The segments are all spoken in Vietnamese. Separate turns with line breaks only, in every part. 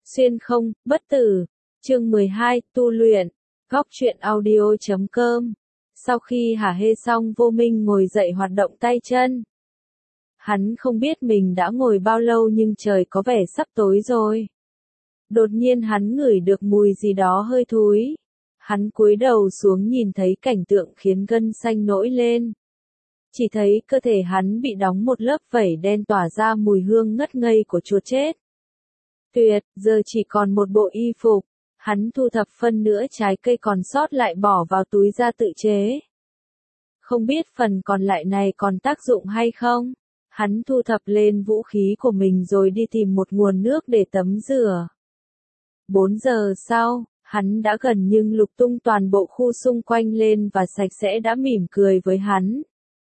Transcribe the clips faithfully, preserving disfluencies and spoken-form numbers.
Xuyên không, bất tử. Chương mười hai, tu luyện. Góc truyện audio chấm com. Sau khi hả hê xong, Vô Minh ngồi dậy hoạt động tay chân. Hắn không biết mình đã ngồi bao lâu nhưng trời có vẻ sắp tối rồi. Đột nhiên hắn ngửi được mùi gì đó hơi thúi. Hắn cúi đầu xuống nhìn thấy cảnh tượng khiến gân xanh nổi lên. Chỉ thấy cơ thể hắn bị đóng một lớp vảy đen tỏa ra mùi hương ngất ngây của chuột chết. Tuyệt, giờ chỉ còn một bộ y phục. Hắn thu thập phân nữa trái cây còn sót lại bỏ vào túi da tự chế. Không biết phần còn lại này còn tác dụng hay không? Hắn thu thập lên vũ khí của mình rồi đi tìm một nguồn nước để tắm rửa. Bốn giờ sau, hắn đã gần nhưng lục tung toàn bộ khu xung quanh lên và sạch sẽ đã mỉm cười với hắn.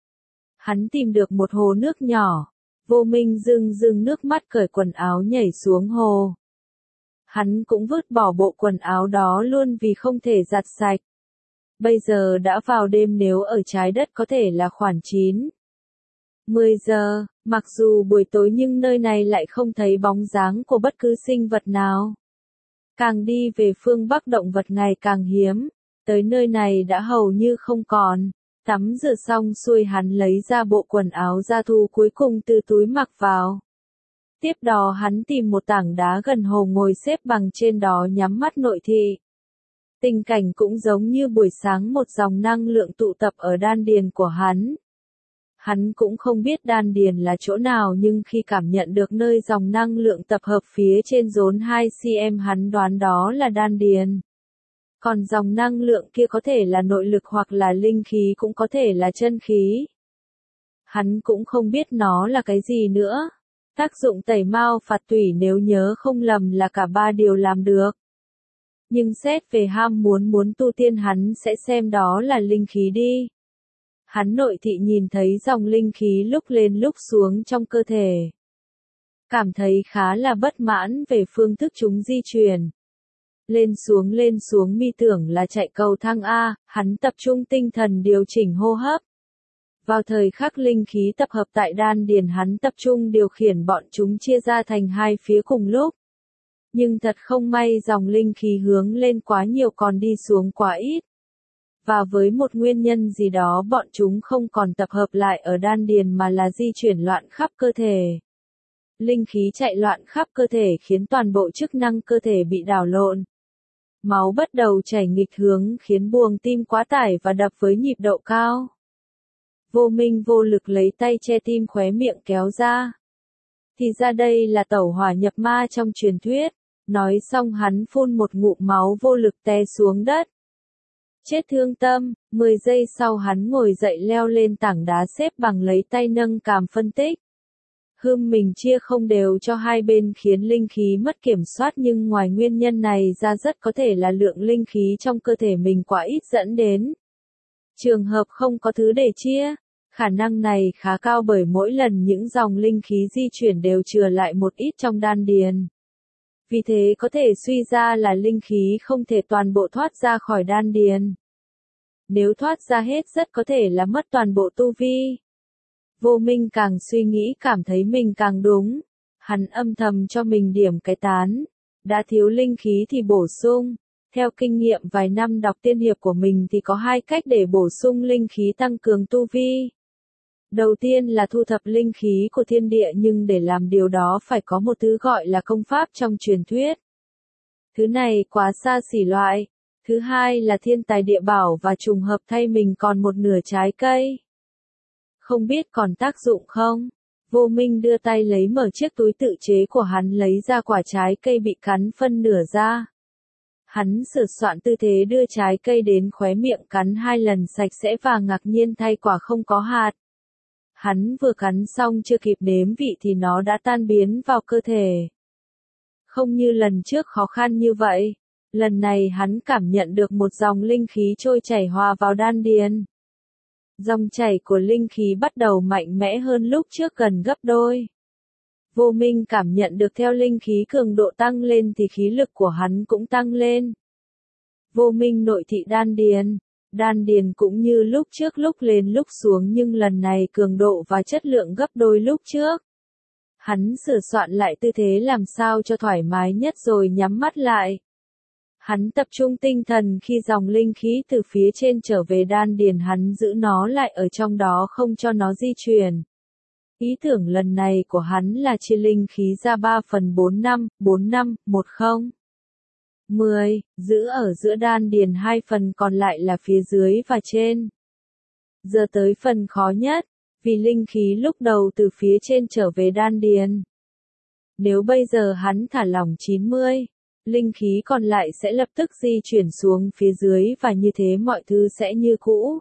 Hắn tìm được một hồ nước nhỏ. Vô Minh rưng rưng nước mắt cởi quần áo nhảy xuống hồ. Hắn cũng vứt bỏ bộ quần áo đó luôn vì không thể giặt sạch. Bây giờ đã vào đêm, nếu ở trái đất có thể là khoảng chín mười giờ, mặc dù buổi tối nhưng nơi này lại không thấy bóng dáng của bất cứ sinh vật nào. Càng đi về phương Bắc động vật ngày càng hiếm, tới nơi này đã hầu như không còn. Tắm rửa xong xuôi hắn lấy ra bộ quần áo da thú cuối cùng từ túi mặc vào. Tiếp đó hắn tìm một tảng đá gần hồ ngồi xếp bằng trên đó nhắm mắt nội thị. Tình cảnh cũng giống như buổi sáng, một dòng năng lượng tụ tập ở đan điền của hắn. Hắn cũng không biết đan điền là chỗ nào nhưng khi cảm nhận được nơi dòng năng lượng tập hợp phía trên rốn hai xăng-ti-mét hắn đoán đó là đan điền. Còn dòng năng lượng kia có thể là nội lực hoặc là linh khí, cũng có thể là chân khí. Hắn cũng không biết nó là cái gì nữa. Tác dụng tẩy mao phạt tủy nếu nhớ không lầm là cả ba điều làm được. Nhưng xét về ham muốn muốn tu tiên hắn sẽ xem đó là linh khí đi. Hắn nội thị nhìn thấy dòng linh khí lúc lên lúc xuống trong cơ thể. Cảm thấy khá là bất mãn về phương thức chúng di chuyển. Lên xuống lên xuống mi tưởng là chạy cầu thang A, hắn tập trung tinh thần điều chỉnh hô hấp. Vào thời khắc linh khí tập hợp tại đan điền hắn tập trung điều khiển bọn chúng chia ra thành hai phía cùng lúc. Nhưng thật không may dòng linh khí hướng lên quá nhiều còn đi xuống quá ít. Và với một nguyên nhân gì đó bọn chúng không còn tập hợp lại ở đan điền mà là di chuyển loạn khắp cơ thể. Linh khí chạy loạn khắp cơ thể khiến toàn bộ chức năng cơ thể bị đảo lộn. Máu bắt đầu chảy nghịch hướng khiến buồng tim quá tải và đập với nhịp độ cao. Vô Minh vô lực lấy tay che tim, khóe miệng kéo ra. Thì ra đây là tẩu hỏa nhập ma trong truyền thuyết. Nói xong hắn phun một ngụm máu vô lực té xuống đất. Chết thương tâm. Mười giây sau hắn ngồi dậy leo lên tảng đá xếp bằng, lấy tay nâng cằm phân tích. Hươm mình chia không đều cho hai bên khiến linh khí mất kiểm soát, nhưng ngoài nguyên nhân này ra rất có thể là lượng linh khí trong cơ thể mình quá ít dẫn đến. Trường hợp không có thứ để chia, khả năng này khá cao bởi mỗi lần những dòng linh khí di chuyển đều chừa lại một ít trong đan điền. Vì thế có thể suy ra là linh khí không thể toàn bộ thoát ra khỏi đan điền. Nếu thoát ra hết rất có thể là mất toàn bộ tu vi. Vô Minh càng suy nghĩ cảm thấy mình càng đúng. Hắn âm thầm cho mình điểm cái tán. Đã thiếu linh khí thì bổ sung. Theo kinh nghiệm vài năm đọc tiên hiệp của mình thì có hai cách để bổ sung linh khí tăng cường tu vi. Đầu tiên là thu thập linh khí của thiên địa, nhưng để làm điều đó phải có một thứ gọi là công pháp trong truyền thuyết. Thứ này quá xa xỉ loại. Thứ hai là thiên tài địa bảo và trùng hợp thay mình còn một nửa trái cây. Không biết còn tác dụng không? Vô Minh đưa tay lấy mở chiếc túi tự chế của hắn, lấy ra quả trái cây bị cắn phân nửa ra. Hắn sửa soạn tư thế đưa trái cây đến khóe miệng cắn hai lần sạch sẽ và ngạc nhiên thay quả không có hạt. Hắn vừa cắn xong chưa kịp nếm vị thì nó đã tan biến vào cơ thể. Không như lần trước khó khăn như vậy. Lần này hắn cảm nhận được một dòng linh khí trôi chảy hòa vào đan điền. Dòng chảy của linh khí bắt đầu mạnh mẽ hơn lúc trước gần gấp đôi. Vô Minh cảm nhận được theo linh khí cường độ tăng lên thì khí lực của hắn cũng tăng lên. Vô Minh nội thị đan điền. Đan điền cũng như lúc trước lúc lên lúc xuống, nhưng lần này cường độ và chất lượng gấp đôi lúc trước. Hắn sửa soạn lại tư thế làm sao cho thoải mái nhất rồi nhắm mắt lại. Hắn tập trung tinh thần khi dòng linh khí từ phía trên trở về đan điền, hắn giữ nó lại ở trong đó không cho nó di chuyển. Ý tưởng lần này của hắn là chia linh khí ra ba phần bốn năm, bốn năm, một không. mười, giữ ở giữa đan điền, hai phần còn lại là phía dưới và trên. Giờ tới phần khó nhất, vì linh khí lúc đầu từ phía trên trở về đan điền. Nếu bây giờ hắn thả lỏng chín mươi, linh khí còn lại sẽ lập tức di chuyển xuống phía dưới và như thế mọi thứ sẽ như cũ.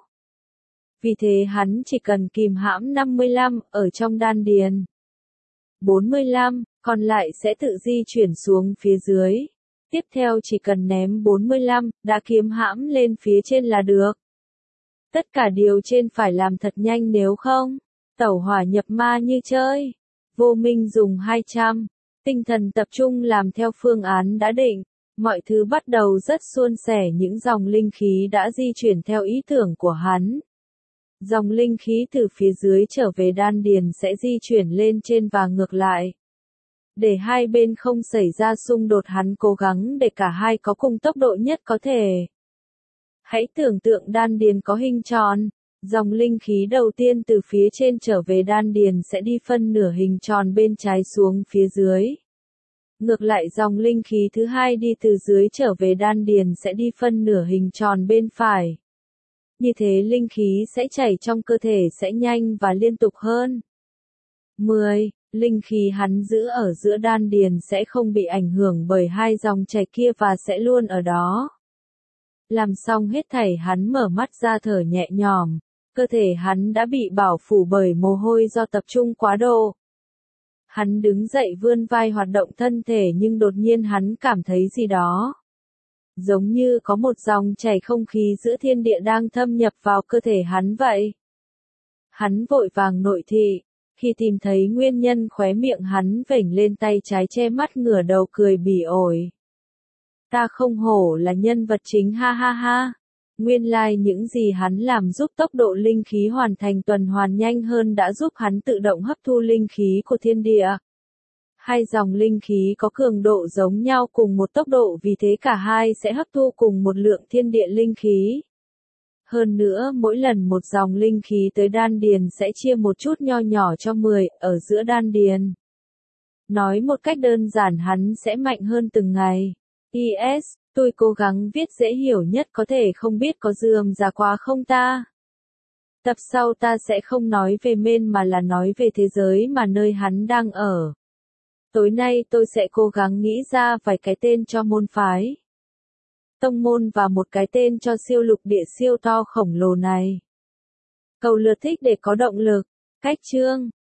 Vì thế hắn chỉ cần kìm hãm năm mươi lăm ở trong đan điền. bốn mươi lăm, còn lại sẽ tự di chuyển xuống phía dưới. Tiếp theo chỉ cần ném bốn mươi lăm, đã kiếm hãm lên phía trên là được. Tất cả điều trên phải làm thật nhanh, nếu không, tẩu hỏa nhập ma như chơi. Vô Minh dùng hai trăm, tinh thần tập trung làm theo phương án đã định. Mọi thứ bắt đầu rất suôn sẻ, những dòng linh khí đã di chuyển theo ý tưởng của hắn. Dòng linh khí từ phía dưới trở về đan điền sẽ di chuyển lên trên và ngược lại. Để hai bên không xảy ra xung đột, hắn cố gắng để cả hai có cùng tốc độ nhất có thể. Hãy tưởng tượng đan điền có hình tròn, dòng linh khí đầu tiên từ phía trên trở về đan điền sẽ đi phân nửa hình tròn bên trái xuống phía dưới. Ngược lại, dòng linh khí thứ hai đi từ dưới trở về đan điền sẽ đi phân nửa hình tròn bên phải. Như thế linh khí sẽ chảy trong cơ thể sẽ nhanh và liên tục hơn. mười. Linh khí hắn giữ ở giữa đan điền sẽ không bị ảnh hưởng bởi hai dòng chảy kia và sẽ luôn ở đó. Làm xong hết thảy, hắn mở mắt ra thở nhẹ nhõm. Cơ thể hắn đã bị bao phủ bởi mồ hôi do tập trung quá độ. Hắn đứng dậy vươn vai hoạt động thân thể, nhưng đột nhiên hắn cảm thấy gì đó. Giống như có một dòng chảy không khí giữa thiên địa đang thâm nhập vào cơ thể hắn vậy. Hắn vội vàng nội thị. Khi tìm thấy nguyên nhân, khóe miệng hắn vểnh lên, tay trái che mắt ngửa đầu cười bỉ ổi. Ta không hổ là nhân vật chính, ha ha ha. Nguyên lai like những gì hắn làm giúp tốc độ linh khí hoàn thành tuần hoàn nhanh hơn đã giúp hắn tự động hấp thu linh khí của thiên địa. Hai dòng linh khí có cường độ giống nhau cùng một tốc độ, vì thế cả hai sẽ hấp thu cùng một lượng thiên địa linh khí. Hơn nữa, mỗi lần một dòng linh khí tới đan điền sẽ chia một chút nho nhỏ cho mười ở giữa đan điền. Nói một cách đơn giản, hắn sẽ mạnh hơn từng ngày. Yes, tôi cố gắng viết dễ hiểu nhất có thể, không biết có rườm rà quá không ta? Tập sau ta sẽ không nói về men mà là nói về thế giới mà nơi hắn đang ở. Tối nay tôi sẽ cố gắng nghĩ ra vài cái tên cho môn phái, tông môn và một cái tên cho siêu lục địa siêu to khổng lồ này. Cầu lượt thích để có động lực. Cách chương